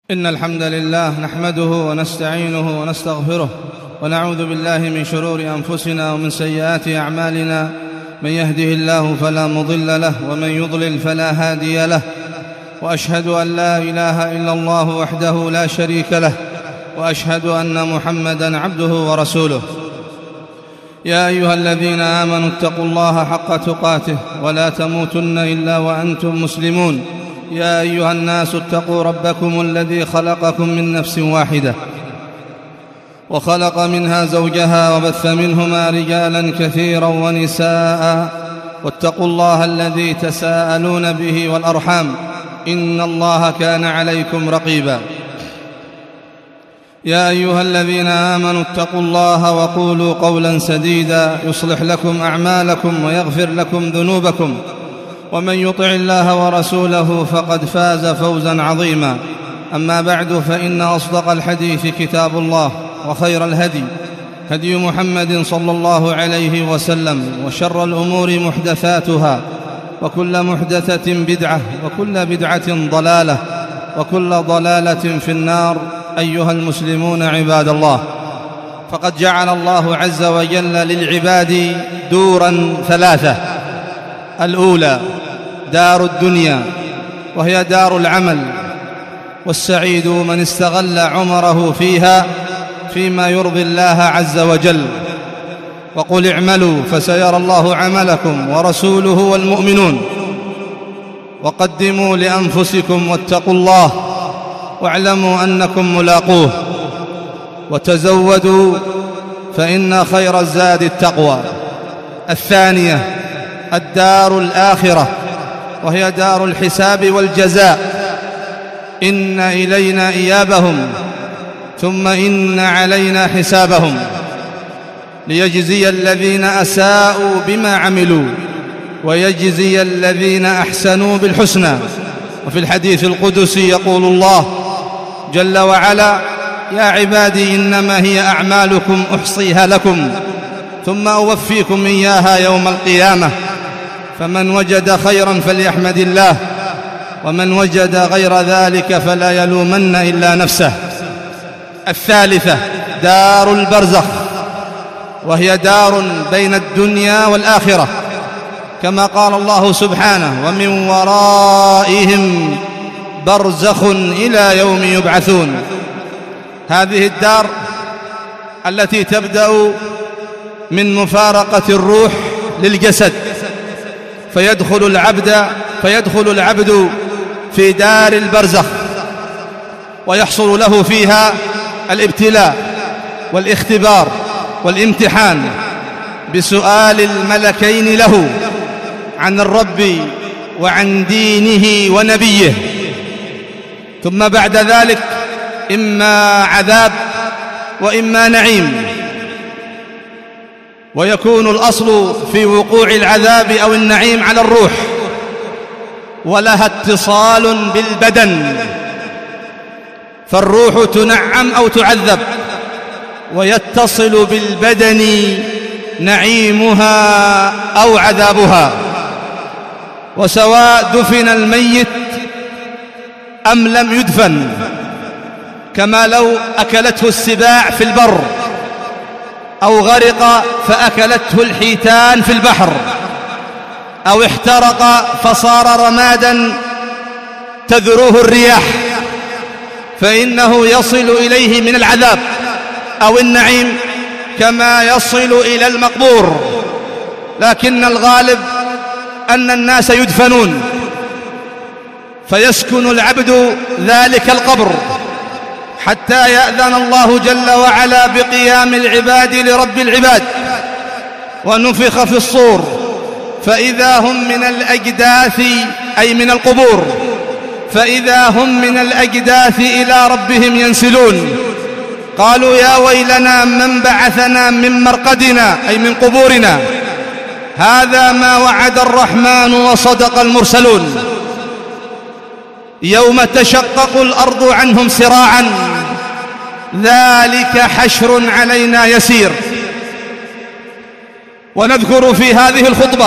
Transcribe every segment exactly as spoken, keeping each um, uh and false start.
إن الحمد لله نحمده ونستعينه ونستغفره ونعوذ بالله من شرور أنفسنا ومن سيئات أعمالنا. من يهده الله فلا مضل له ومن يضلل فلا هادي له، وأشهد أن لا إله إلا الله وحده لا شريك له، وأشهد أن محمدًا عبده ورسوله. يا أيها الذين آمنوا اتقوا الله حق تقاته ولا تموتن إلا وأنتم مسلمون. يا أيها الناس اتقوا ربكم الذي خلقكم من نفس واحدة وخلق منها زوجها وبث منهما رجالا كثيرا ونساء، واتقوا الله الذي تساءلون به والأرحام إن الله كان عليكم رقيبا. يا أيها الذين آمنوا اتقوا الله وقولوا قولا سديدا يصلح لكم أعمالكم ويغفر لكم ذنوبكم، ومن يطع الله ورسوله فقد فاز فوزا عظيما. أما بعد، فإن أصدق الحديث كتاب الله، وخير الهدي هدي محمد صلى الله عليه وسلم، وشر الأمور محدثاتها، وكل محدثة بدعة، وكل بدعة ضلالة، وكل ضلالة في النار. أيها المسلمون عباد الله، فقد جعل الله عز وجل للعباد دورا ثلاثة: الأولى دار الدنيا، وهي دار العمل، والسعيد من استغل عمره فيها فيما يرضي الله عز وجل. وقل اعملوا فسيرى الله عملكم ورسوله والمؤمنون، وقدموا لأنفسكم واتقوا الله واعلموا أنكم ملاقوه، وتزودوا فإن خير الزاد التقوى. الثانية الدار الآخرة، وهي دار الحساب والجزاء. إن إلينا إيابهم ثم إن علينا حسابهم، ليجزي الذين أساءوا بما عملوا ويجزي الذين أحسنوا بالحسنى. وفي الحديث القدسي يقول الله جل وعلا: يا عبادي إنما هي أعمالكم أحصيها لكم ثم أوفيكم إياها يوم القيامة، فمن وجد خيرا فليحمد الله، ومن وجد غير ذلك فلا يلومن إلا نفسه. الثالثة دار البرزخ، وهي دار بين الدنيا والآخرة، كما قال الله سبحانه: ومن ورائهم برزخ إلى يوم يبعثون. هذه الدار التي تبدأ من مفارقة الروح للجسد، فيدخل العبد فيدخل العبد في دار البرزخ، ويحصل له فيها الابتلاء والاختبار والامتحان بسؤال الملكين له عن الرب وعن دينه ونبيه. ثم بعد ذلك إما عذاب وإما نعيم، ويكون الأصل في وقوع العذاب أو النعيم على الروح، ولها اتصال بالبدن، فالروح تنعم أو تعذب، ويتصل بالبدن نعيمها أو عذابها. وسواء دفن الميت أم لم يدفن، كما لو أكلته السباع في البر، أو غرق فأكلته الحيتان في البحر، أو احترق فصار رمادا تذروه الرياح، فإنه يصل إليه من العذاب أو النعيم كما يصل إلى المقبور. لكن الغالب أن الناس يدفنون، فيسكن العبد ذلك القبر حتى يأذن الله جل وعلا بقيام العباد لرب العباد، ونفخ في الصور، فإذا هم من الأجداث، أي من القبور، فإذا هم من الأجداث إلى ربهم ينسلون. قالوا: يا ويلنا من بعثنا من مرقدنا، أي من قبورنا، هذا ما وعد الرحمن وصدق المرسلون. يوم تشقق الأرض عنهم سراعا ذلك حشر علينا يسير. ونذكر في هذه الخطبة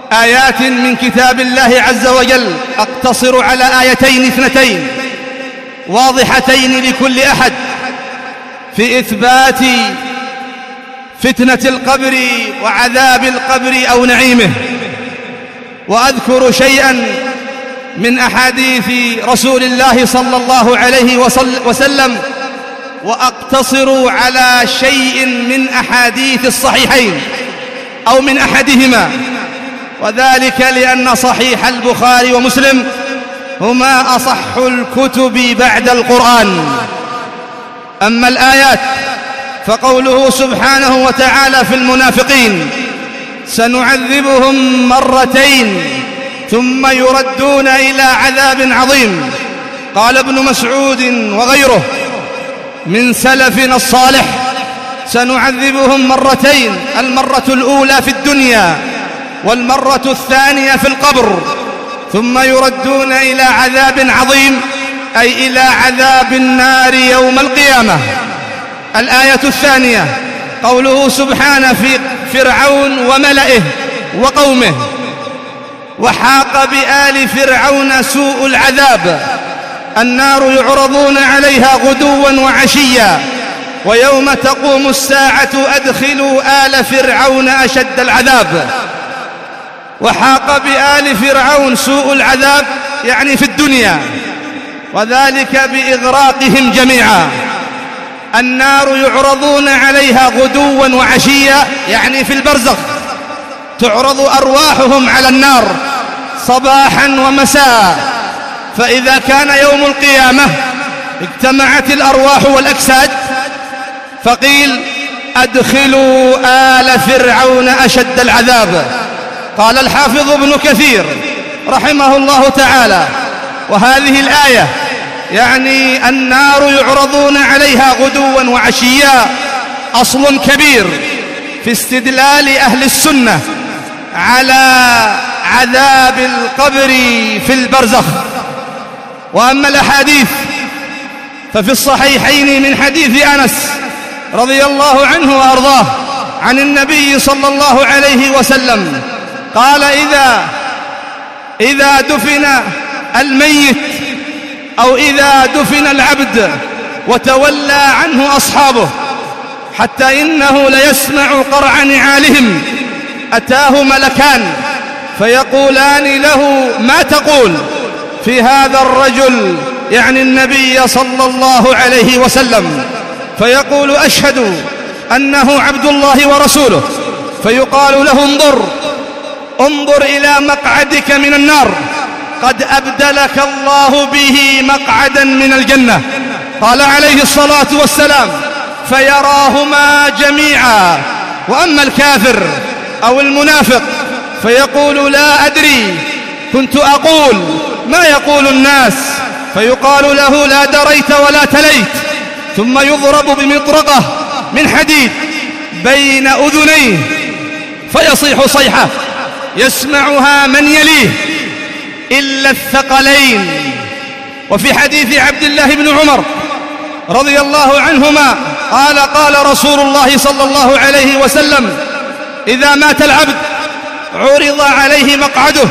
آيات من كتاب الله عز وجل، أقتصر على آيتين اثنتين واضحتين لكل أحد في إثبات فتنة القبر وعذاب القبر أو نعيمه. وأذكر شيئا من أحاديث رسول الله صلى الله عليه وسلم، وأقتصر على شيء من أحاديث الصحيحين أو من أحدهما، وذلك لأن صحيح البخاري ومسلم هما أصح الكتب بعد القرآن. أما الآيات فقوله سبحانه وتعالى في المنافقين: سنعذبهم مرتين ثم يردون إلى عذاب عظيم. قال ابن مسعود وغيره من سلفنا الصالح: سنعذبهم مرتين، المرة الأولى في الدنيا والمرة الثانية في القبر، ثم يردون إلى عذاب عظيم، أي إلى عذاب النار يوم القيامة. الآية الثانية قوله سبحانه في فرعون وملئه وقومه: وحاق بآل فرعون سوء العذاب، النار يعرضون عليها غدوا وعشيا ويوم تقوم الساعة أدخلوا آل فرعون أشد العذاب. وحاق بآل فرعون سوء العذاب يعني في الدنيا، وذلك بإغراقهم جميعا. النار يعرضون عليها غدوا وعشيا يعني في البرزخ، تعرض أرواحهم على النار صباحا ومساء. فإذا كان يوم القيامة اجتمعت الأرواح والأجساد، فقيل: أدخلوا آل فرعون أشد العذاب. قال الحافظ ابن كثير رحمه الله تعالى: وهذه الآية يعني النار يعرضون عليها غدوا وعشيا أصل كبير في استدلال أهل السنة على عذاب القبر في البرزخ. وأما الأحاديث ففي الصحيحين من حديث أنس رضي الله عنه وأرضاه عن النبي صلى الله عليه وسلم قال: إذا إذا دفن الميت أو إذا دفن العبد وتولى عنه أصحابه حتى إنه ليسمع قرع نعالهم، أتاه ملكان فيقولان له: ما تقول في هذا الرجل، يعني النبي صلى الله عليه وسلم؟ فيقول: أشهد أنه عبد الله ورسوله. فيقال له: انظر انظر إلى مقعدك من النار، قد أبدلك الله به مقعدا من الجنة. قال عليه الصلاة والسلام: فيراهما جميعا. وأما الكافر أو المنافق فيقول: لا أدري، كنت أقول ما يقول الناس. فيقال له: لا دريت ولا تليت. ثم يضرب بمطرقة من حديد بين أذنيه فيصيح صيحة يسمعها من يليه إلا الثقلين. وفي حديث عبد الله بن عمر رضي الله عنهما قال: قال رسول الله صلى الله عليه وسلم: إذا مات العبد عرض عليه مقعده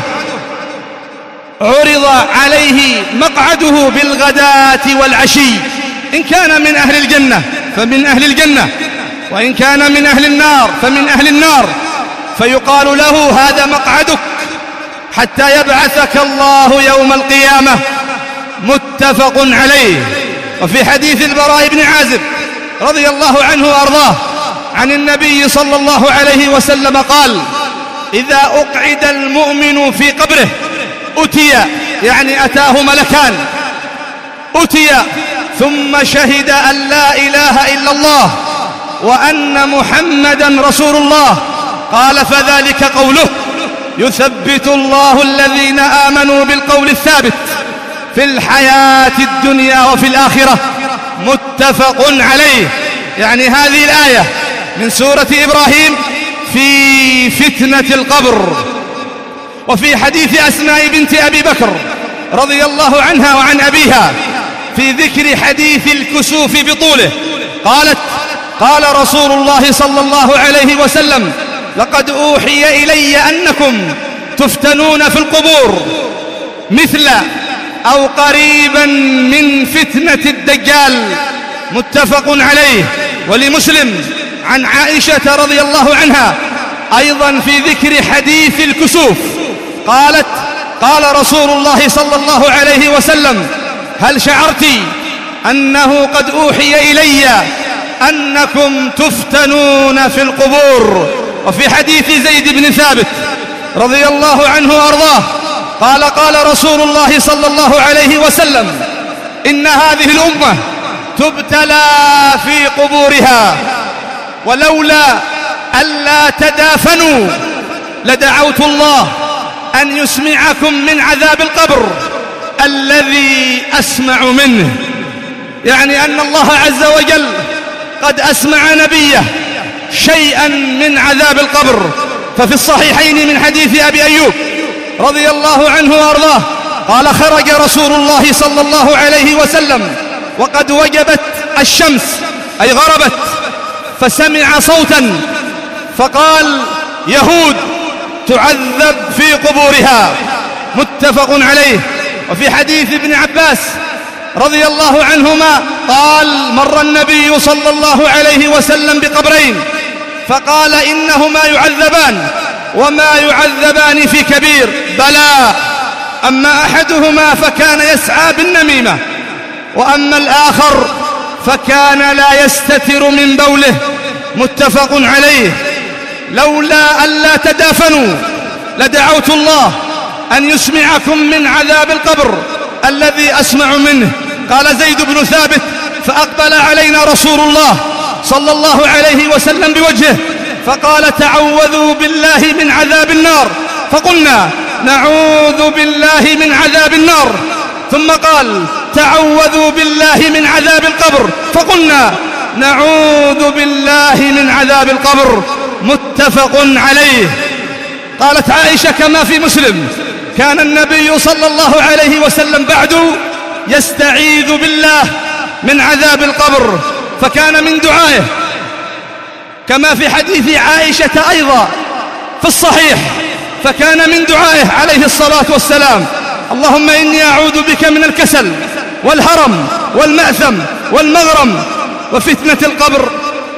عرض عليه مقعده بالغداة والعشي، إن كان من أهل الجنة فمن أهل الجنة، وإن كان من أهل النار فمن أهل النار. فيقال له: هذا مقعدك حتى يبعثك الله يوم القيامة. متفق عليه. وفي حديث البراء بن عازب رضي الله عنه وأرضاه عن النبي صلى الله عليه وسلم قال: إذا أقعد المؤمن في قبره أتي، يعني أتاه ملكان، أتي ثم شهد أن لا إله إلا الله وأن محمدا رسول الله، قال: فذلك قوله: يثبت الله الذين آمنوا بالقول الثابت في الحياة الدنيا وفي الآخرة. متفق عليه. يعني هذه الآية من سورة إبراهيم في فتنة القبر. وفي حديث أسماء بنت أبي بكر رضي الله عنها وعن أبيها في ذكر حديث الكسوف بطوله قالت: قال رسول الله صلى الله عليه وسلم: لقد أوحي إلي أنكم تفتنون في القبور مثل أو قريبا من فتنة فتنة الدجال متفق عليه. ولمسلم عن عائشة رضي الله عنها أيضا في ذكر حديث الكسوف قالت: قال رسول الله صلى الله عليه وسلم: هل شعرت أنه قد أوحي إلي أنكم تفتنون في القبور؟ وفي حديث زيد بن ثابت رضي الله عنه وأرضاه قال: قال رسول الله صلى الله عليه وسلم: إن هذه الأمة تبتلى في قبورها، ولولا ألا تدافنوا لدعوت الله أن يسمعكم من عذاب القبر الذي أسمع منه. يعني أن الله عز وجل قد أسمع نبيه شيئا من عذاب القبر. ففي الصحيحين من حديث أبي أيوب رضي الله عنه وأرضاه قال: خرج رسول الله صلى الله عليه وسلم وقد وجبت الشمس أي غربت، فسمع صوتا فقال: يهود تعذب في قبورها، متفق عليه. وفي حديث ابن عباس رضي الله عنهما قال: مر النبي صلى الله عليه وسلم بقبرين فقال: إنهما يعذبان وما يعذبان في كبير، بلى، أما أحدهما فكان يسعى بالنميمة، وأما الآخر فكان لا يستتر من بوله، متفق عليه. لولا ألا تدافنوا لدعوت الله أن يسمعكم من عذاب القبر الذي أسمع منه. قال زيد بن ثابت: فأقبل علينا رسول الله صلى الله عليه وسلم بوجهه فقال: تعوذوا بالله من عذاب النار، فقلنا: نعوذ بالله من عذاب النار. ثم قال: تعوذوا بالله من عذاب القبر، فقلنا: نعوذ بالله من عذاب القبر، متفق عليه. قالت عائشة كما في مسلم: كان النبي صلى الله عليه وسلم بعد يستعيذ بالله من عذاب القبر، فكان من دعائه كما في حديث عائشة أيضا في الصحيح، فكان من دعائه عليه الصلاة والسلام: اللهم إني أعوذ بك من الكسل والهرم والمأثم والمغرم وفتنة القبر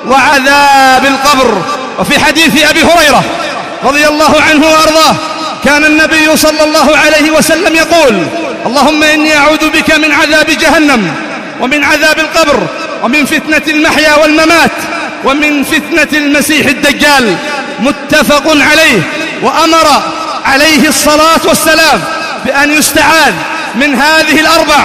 وعذاب القبر. وفي حديث أبي هريرة رضي الله عنه وأرضاه كان النبي صلى الله عليه وسلم يقول: اللهم إني أعوذ بك من عذاب جهنم ومن عذاب القبر ومن فتنة المحيا والممات ومن فتنة المسيح الدجال، متفق عليه. وأمر عليه الصلاة والسلام بأن يستعاذ من هذه الأربع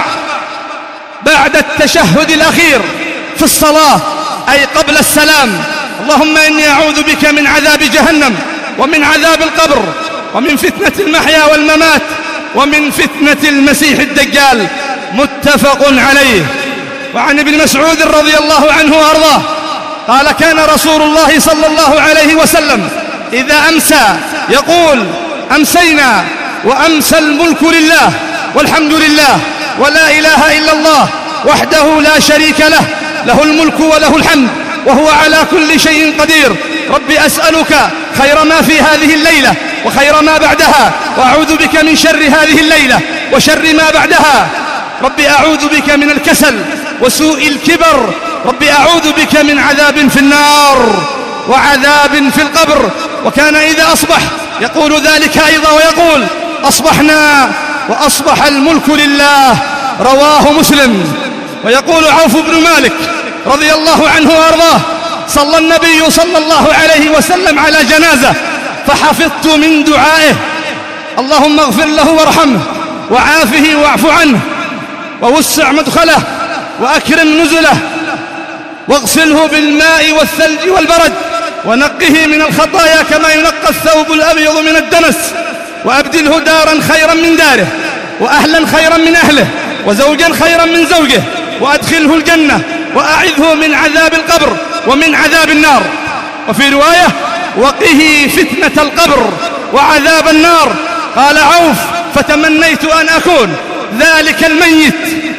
بعد التشهد الأخير في الصلاة أي قبل السلام: اللهم إني أعوذ بك من عذاب جهنم ومن عذاب القبر ومن فتنة المحيا والممات ومن فتنة المسيح الدجال، متفق عليه. وعن ابن مسعود رضي الله عنه وأرضاه قال: كان رسول الله صلى الله عليه وسلم إذا أمسى يقول: أمسينا وأمسى الملك لله والحمد لله ولا إله إلا الله وحده لا شريك له، له الملك وله الحمد وهو على كل شيء قدير. ربي أسألك خير ما في هذه الليلة وخير ما بعدها، وأعوذ بك من شر هذه الليلة وشر ما بعدها. ربي أعوذ بك من الكسل وسوء الكبر. ربي أعوذ بك من عذاب في النار وعذاب في القبر. وكان إذا أصبح يقول ذلك أيضا ويقول: أصبحنا وأصبح الملك لله، رواه مسلم. ويقول عوف بن مالك رضي الله عنه وأرضاه: صلى النبي صلى الله عليه وسلم على جنازة فحفظت من دعائه: اللهم اغفر له وارحمه وعافه واعف عنه ووسع مدخله وأكرم نزله واغسله بالماء والثلج والبرد ونقه من الخطايا كما ينقى الثوب الأبيض من الدنس، وأبدله دارا خيرا من داره وأهلا خيرا من أهله وزوجا خيرا من زوجه، وأدخله الجنة وأعذه من عذاب القبر ومن عذاب النار. وفي رواية: وقه فتنة القبر وعذاب النار. قال عوف: فتمنيت أن أكون ذلك الميت،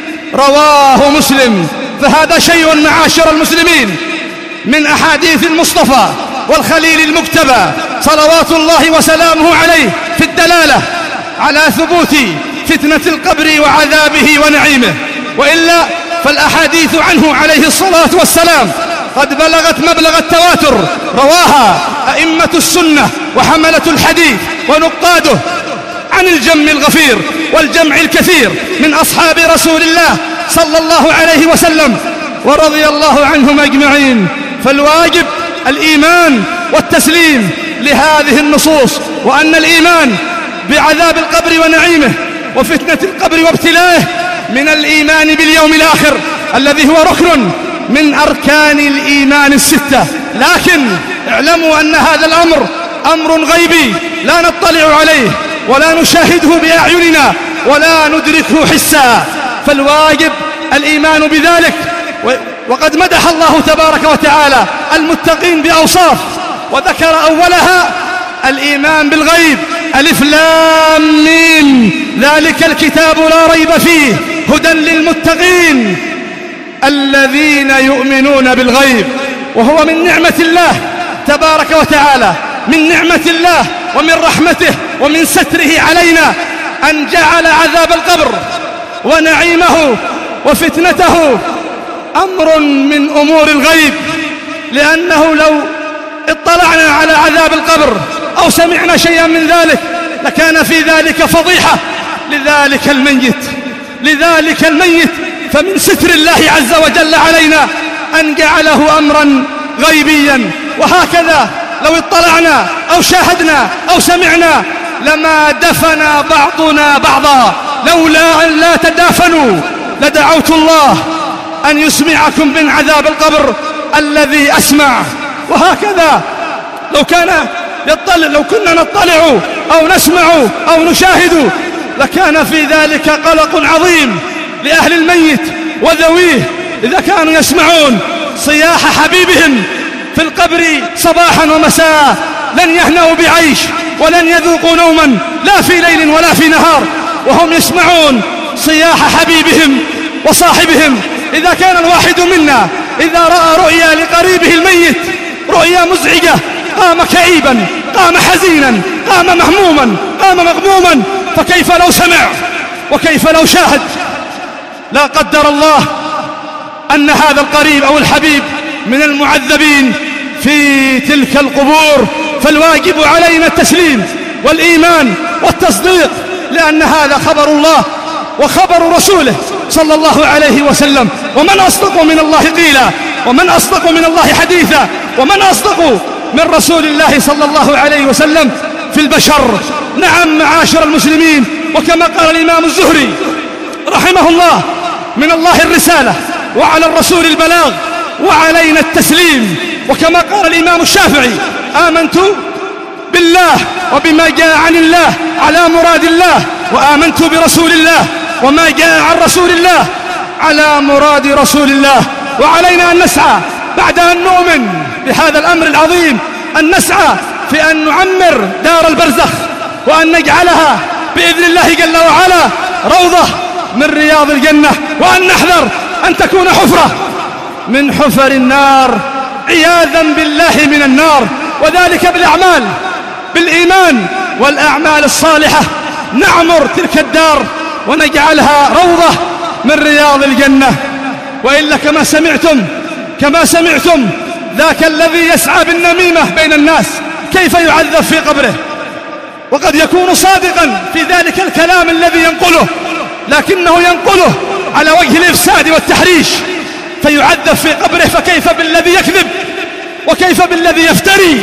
رواه مسلم. فهذا شيء معاشر المسلمين من أحاديث المصطفى والخليل المجتبى صلوات الله وسلامه عليه في الدلالة على ثبوت فتنة القبر وعذابه ونعيمه. وإلا فالأحاديث عنه عليه الصلاة والسلام قد بلغت مبلغ التواتر، رواها أئمة السنة وحملة الحديث ونقاده عن الجم الغفير والجمع الكثير من أصحاب رسول الله صلى الله عليه وسلم ورضي الله عنهم أجمعين. فالواجب الإيمان والتسليم لهذه النصوص، وأن الإيمان بعذاب القبر ونعيمه وفتنة القبر وابتلائه من الإيمان باليوم الآخر الذي هو ركن من أركان الإيمان الستة. لكن اعلموا أن هذا الأمر أمر غيبي لا نطلع عليه ولا نشاهده بأعيننا ولا ندركه حسا، فالواجب الإيمان بذلك. وقد مدح الله تبارك وتعالى المتقين بأوصاف، وذكر أولها الإيمان بالغيب، ألف لام ميم، ذلك الكتاب لا ريب فيه هدى للمتقين الذين يؤمنون بالغيب. وهو من نعمة الله تبارك وتعالى، من نعمة الله ومن رحمته ومن ستره علينا أن جعل عذاب القبر ونعيمه وفتنته أمر من أمور الغيب، لأنه لو اطلعنا على عذاب القبر أو سمعنا شيئا من ذلك لكان في ذلك فضيحة لذلك الميت لذلك الميت فمن ستر الله عز وجل علينا أن جعله أمرا غيبيا. وهكذا لو اطلعنا أو شاهدنا أو سمعنا لما دفن بعضنا بعضا، لولا أن لا تدافنوا لدعوت الله أن يسمعكم من عذاب القبر الذي أسمع. وهكذا لو كان يطلع لو كنا نطلع أو نسمع أو نشاهد لكان في ذلك قلق عظيم لأهل الميت وذويه، إذا كانوا يسمعون صياح حبيبهم في القبر صباحا ومساء لن يهنوا بعيش ولن يذوقوا نوما لا في ليل ولا في نهار وهم يسمعون صياح حبيبهم وصاحبهم. إذا كان الواحد منا إذا رأى رؤيا لقريبه الميت رؤيا مزعجة قام كئيبا، قام حزينا، قام مهموما، قام مغموما، فكيف لو سمع وكيف لو شاهد؟ لا قدر الله أن هذا القريب أو الحبيب من المعذبين في تلك القبور. فالواجب علينا التسليم والإيمان والتصديق، لأن هذا خبر الله وخبر رسوله صلى الله عليه وسلم. ومن أصدق من الله قيلا، ومن أصدق من الله حديثا، ومن أصدق من رسول الله صلى الله عليه وسلم في البشر. نعم معاشر المسلمين، وكما قال الإمام الزهري رحمه الله: من الله الرسالة وعلى الرسول البلاغ وعلينا التسليم. وكما قال الإمام الشافعي: آمنت بالله وبما جاء عن الله على مراد الله، وآمنت برسول الله وما جاء عن رسول الله على مراد رسول الله. وعلينا أن نسعى بعد أن نؤمن بهذا الأمر العظيم، أن نسعى في أن نعمر دار البرزخ، وأن نجعلها بإذن الله جل وعلا روضة من رياض الجنة، وأن نحذر أن تكون حفرة من حفر النار عياذا بالله من النار. وذلك بالأعمال، بالإيمان والأعمال الصالحة نعمر تلك الدار ونجعلها روضة من رياض الجنة. وإلا كما سمعتم كما سمعتم ذاك الذي يسعى بالنميمة بين الناس كيف يعذب في قبره، وقد يكون صادقا في ذلك الكلام الذي ينقله، لكنه ينقله على وجه الإفساد والتحريش فيعذب في قبره. فكيف بالذي يكذب، وكيف بالذي يفتري،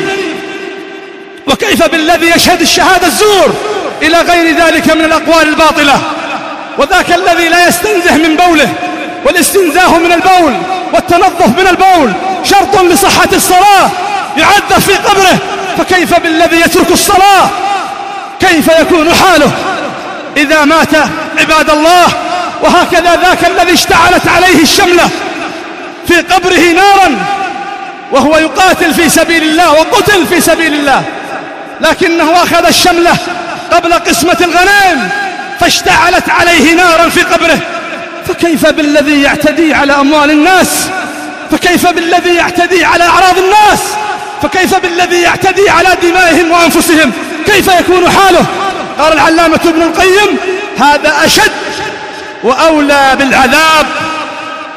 وكيف بالذي يشهد الشهادة الزور إلى غير ذلك من الأقوال الباطلة. وذاك الذي لا يستنزه من بوله، والاستنزاه من البول والتنظف من البول شرط لصحة الصلاة، يعذب في قبره. فكيف بالذي يترك الصلاة؟ كيف يكون حاله إذا مات عباد الله؟ وهكذا ذاك الذي اشتعلت عليه الشملة في قبره نارا وهو يقاتل في سبيل الله وقتل في سبيل الله، لكنه أخذ الشملة قبل قسمة الغنائم فاشتعلت عليه نارا في قبره. فكيف بالذي يعتدي على أموال الناس؟ فكيف بالذي يعتدي على أعراض الناس؟ فكيف بالذي يعتدي على دمائهم وأنفسهم؟ كيف يكون حاله؟ قال العلامة ابن القيم: هذا أشد وأولى بالعذاب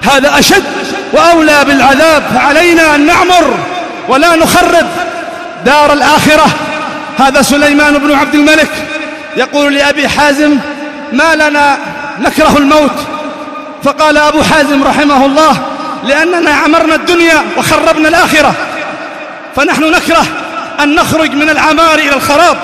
هذا أشد وأولى بالعذاب، فعلينا أن نعمر ولا نخرب دار الآخرة. هذا سليمان بن عبد الملك يقول لأبي حازم: ما لنا نكره الموت؟ فقال أبو حازم رحمه الله: لأننا عمرنا الدنيا وخربنا الآخرة، فنحن نكره أن نخرج من العمار إلى الخراب.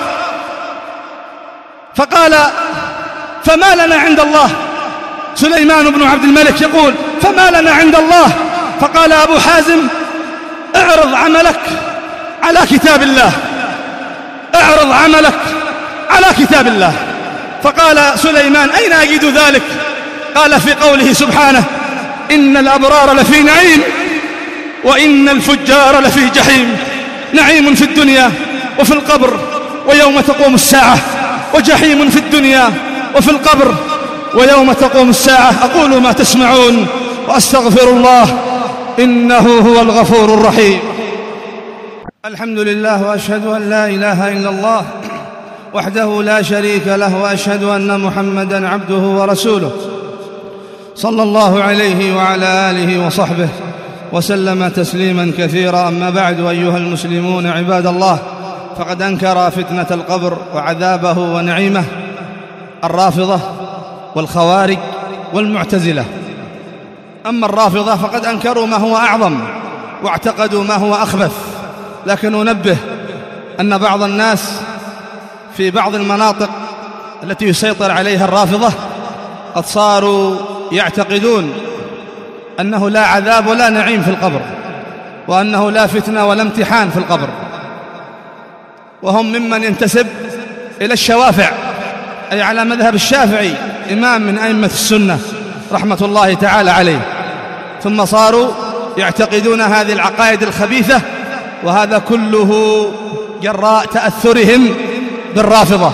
فقال: فما لنا عند الله؟ سليمان بن عبد الملك يقول: فما لنا عند الله؟ فقال أبو حازم: اعرض عملك على كتاب الله، اعرض عملك على كتاب الله. فقال سليمان: أين أجد ذلك؟ قال: في قوله سبحانه: إن الأبرار لفي نعيم وإن الفجار لفي جحيم. نعيم في الدنيا وفي القبر ويوم تقوم الساعة، وجحيم في الدنيا وفي القبر ويوم تقوم الساعة. أقول ما تسمعون وأستغفر الله إنه هو الغفور الرحيم. الحمد لله، وأشهد أن لا إله إلا الله وحده لا شريك له، وأشهد أن محمدًا عبده ورسوله صلى الله عليه وعلى آله وصحبه وسلم تسليما كثيرا. أما بعد، أيها المسلمون عباد الله، فقد أنكر فتنة القبر وعذابه ونعيمه الرافضة والخوارج والمعتزلة. أما الرافضة فقد أنكروا ما هو أعظم واعتقدوا ما هو أخبث. لكن أنبه أن بعض الناس في بعض المناطق التي يسيطر عليها الرافضة قد صاروا يعتقدون أنه لا عذاب ولا نعيم في القبر، وأنه لا فتنة ولا امتحان في القبر، وهم ممن ينتسب إلى الشوافع، أي على مذهب الشافعي، إمام من أئمة السنة رحمة الله تعالى عليه. ثم صاروا يعتقدون هذه العقائد الخبيثة، وهذا كله جراء تأثرهم بالرافضة.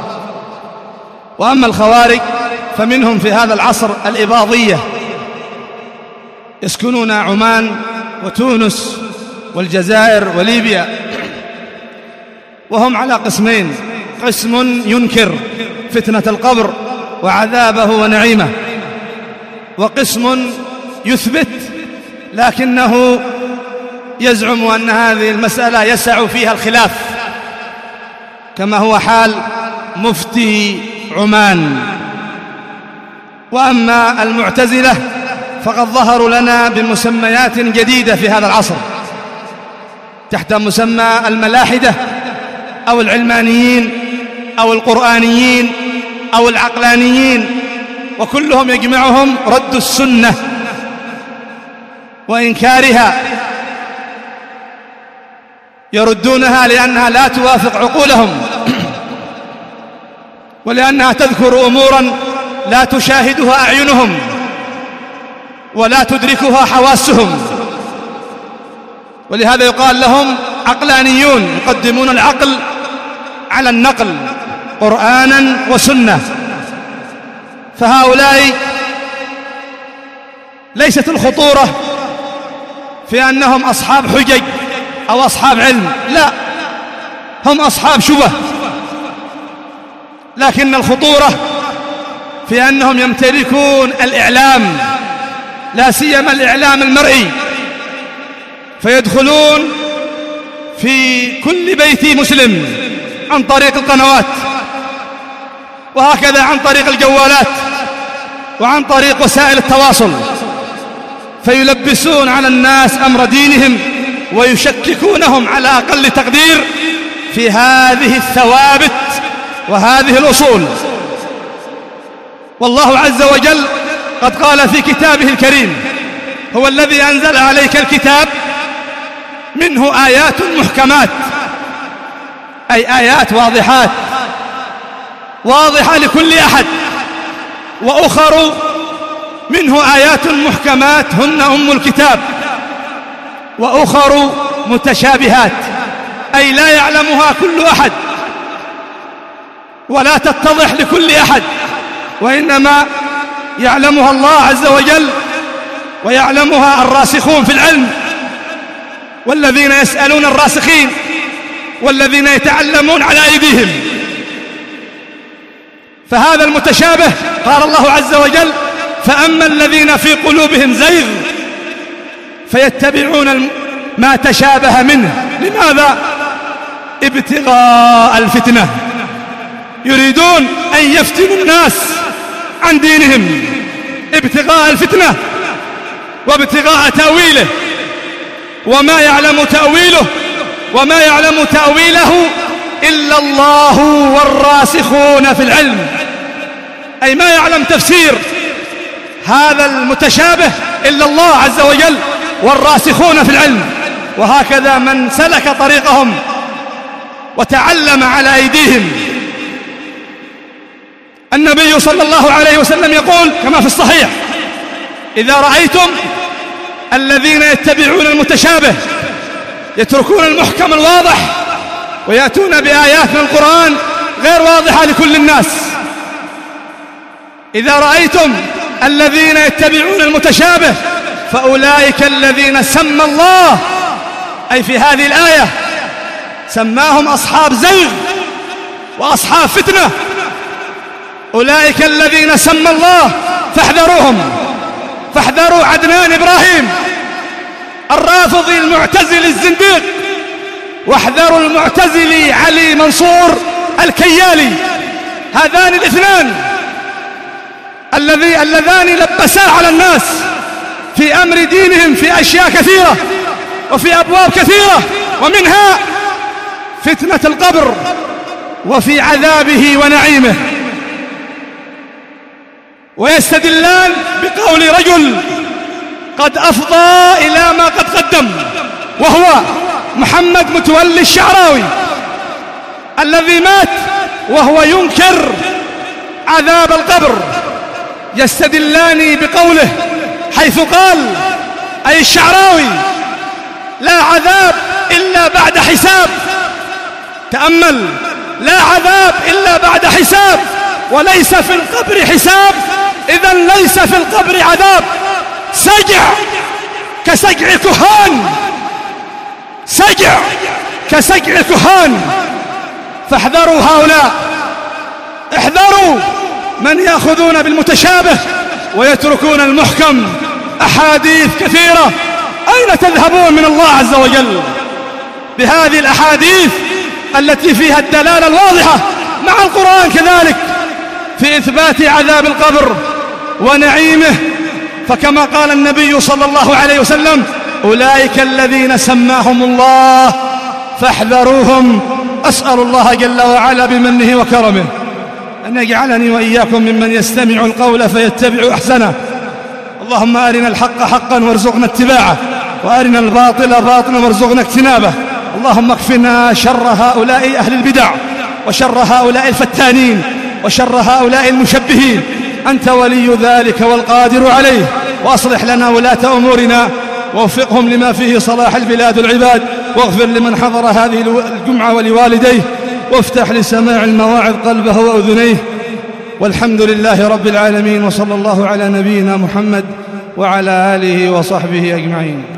وأما الخوارج فمنهم في هذا العصر الإباضية، يسكنون عمان وتونس والجزائر وليبيا، وهم على قسمين: قسم ينكر فتنة القبر وعذابه ونعيمه، وقسم يثبت لكنه يزعم أن هذه المسألة يسع فيها الخلاف، كما هو حال مفتي عمان. وأما المعتزلة فقد ظهروا لنا بمسميات جديدة في هذا العصر تحت مسمى الملاحدة أو العلمانيين أو القرآنيين أو العقلانيين، وكلهم يجمعهم رد السنة وإنكارها. يردونها لأنها لا توافق عقولهم، ولأنها تذكر أموراً لا تشاهدها أعينهم ولا تدركها حواسهم، ولهذا يقال لهم عقلانيون، يقدمون العقل على النقل قرآناً وسنة. فهؤلاء ليست الخطورة في أنهم أصحاب حجج أو أصحاب علم، لا، هم أصحاب شبه، لكن الخطورة في أنهم يمتلكون الإعلام، لا سيما الإعلام المرئي، فيدخلون في كل بيت مسلم عن طريق القنوات، وهكذا عن طريق الجوالات وعن طريق وسائل التواصل، فيلبسون على الناس أمر دينهم ويشككونهم على أقل تقدير في هذه الثوابت وهذه الأصول. والله عز وجل قد قال في كتابه الكريم: هو الذي أنزل عليك الكتاب منه آيات محكمات، أي آيات واضحات واضحة لكل أحد، وأخر منه آيات محكمات هن أم الكتاب، وأخر متشابهات، أي لا يعلمها كل أحد ولا تتضح لكل أحد، وإنما يعلمها الله عز وجل ويعلمها الراسخون في العلم، والذين يسألون الراسخين والذين يتعلمون على أيديهم. فهذا المتشابه قال الله عز وجل: فأما الذين في قلوبهم زيغ فيتبعون ما تشابه منه. لماذا؟ ابتغاء الفتنة، يريدون أن يفتنوا الناس عن دينهم، ابتغاء الفتنة وابتغاء تأويله، وما يعلم تأويله وما يعلم تأويله إلا الله والراسخون في العلم، أي ما يعلم تفسير هذا المتشابه إلا الله عز وجل والراسخون في العلم. وهكذا من سلك طريقهم وتعلم على أيديهم. النبي صلى الله عليه وسلم يقول كما في الصحيح: إذا رأيتم الذين يتبعون المتشابه يتركون المحكم الواضح ويأتون بآيات من القرآن غير واضحة لكل الناس، إذا رأيتم الذين يتبعون المتشابه فأولئك الذين سمى الله، أي في هذه الآية سماهم أصحاب زيغ وأصحاب فتنة، أولئك الذين سمى الله فاحذروهم، فاحذروا عدنان إبراهيم الرافضي المعتزلي الزنديق، واحذروا المعتزلي علي منصور الكيالي. هذان الاثنان الذي اللذان لبسا على الناس في أمر دينهم في أشياء كثيرة وفي أبواب كثيرة، ومنها فتنة القبر وفي عذابه ونعيمه. ويستدلان بقول رجل قد أفضى إلى ما قد قدم، وهو محمد متولي الشعراوي الذي مات وهو ينكر عذاب القبر. يستدلان بقوله حيث قال، أي الشعراوي: لا عذاب إلا بعد حساب. تأمل: لا عذاب إلا بعد حساب، وليس في القبر حساب، إذن ليس في القبر عذاب. سجع كسجع كهان، سجع كسجع كهان. فاحذروا هؤلاء، احذروا من يأخذون بالمتشابه ويتركون المحكم. أحاديث كثيرة، أين تذهبون من الله عز وجل بهذه الأحاديث التي فيها الدلالة الواضحة مع القرآن كذلك في إثبات عذاب القبر ونعيمه؟ فكما قال النبي صلى الله عليه وسلم: أولئك الذين سماهم الله فاحذروهم. أسأل الله جل وعلا بمنه وكرمه أن يجعلني وإياكم ممن يستمع القول فيتبع أحسنه. اللهم أرنا الحق حقا وارزقنا اتباعه، وأرنا الباطل باطلا وارزقنا اجتنابه. اللهم اكفنا شر هؤلاء أهل البدع، وشر هؤلاء الفتانين، وشر هؤلاء المشبهين. أنت ولي ذلك والقادر عليه. وأصلح لنا ولاة أمورنا، ووفقهم لما فيه صلاح البلاد والعباد. واغفر لمن حضر هذه الجمعة ولوالديه، وافتح لسماع المواعظ قلبه وأذنيه. والحمد لله رب العالمين، وصلى الله على نبينا محمد وعلى آله وصحبه أجمعين.